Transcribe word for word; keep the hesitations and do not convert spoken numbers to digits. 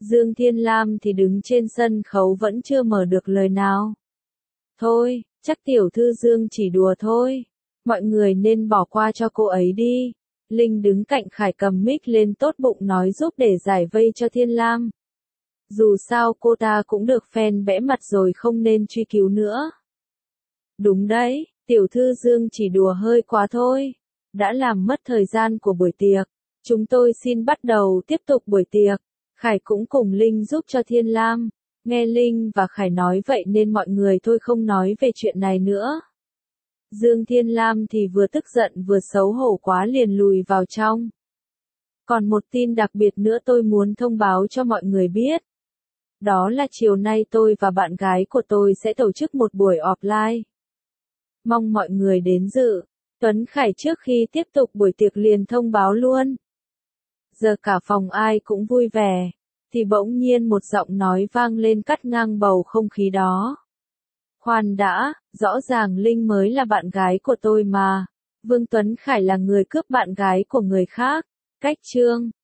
Dương Thiên Lam thì đứng trên sân khấu vẫn chưa mở được lời nào. Thôi, chắc tiểu thư Dương chỉ đùa thôi. Mọi người nên bỏ qua cho cô ấy đi. Linh đứng cạnh Khải cầm mic lên tốt bụng nói giúp để giải vây cho Thiên Lam. Dù sao cô ta cũng được fan bẽ mặt rồi, không nên truy cứu nữa. Đúng đấy, tiểu thư Dương chỉ đùa hơi quá thôi. Đã làm mất thời gian của buổi tiệc. Chúng tôi xin bắt đầu tiếp tục buổi tiệc. Khải cũng cùng Linh giúp cho Thiên Lam. Nghe Linh và Khải nói vậy nên mọi người thôi không nói về chuyện này nữa. Dương Thiên Lam thì vừa tức giận vừa xấu hổ quá liền lùi vào trong. Còn một tin đặc biệt nữa tôi muốn thông báo cho mọi người biết. Đó là chiều nay tôi và bạn gái của tôi sẽ tổ chức một buổi offline. Mong mọi người đến dự. Tuấn Khải trước khi tiếp tục buổi tiệc liền thông báo luôn. Giờ cả phòng ai cũng vui vẻ. Thì bỗng nhiên một giọng nói vang lên cắt ngang bầu không khí đó. Khoan đã, rõ ràng Linh mới là bạn gái của tôi mà. Vương Tuấn Khải là người cướp bạn gái của người khác. Cách chương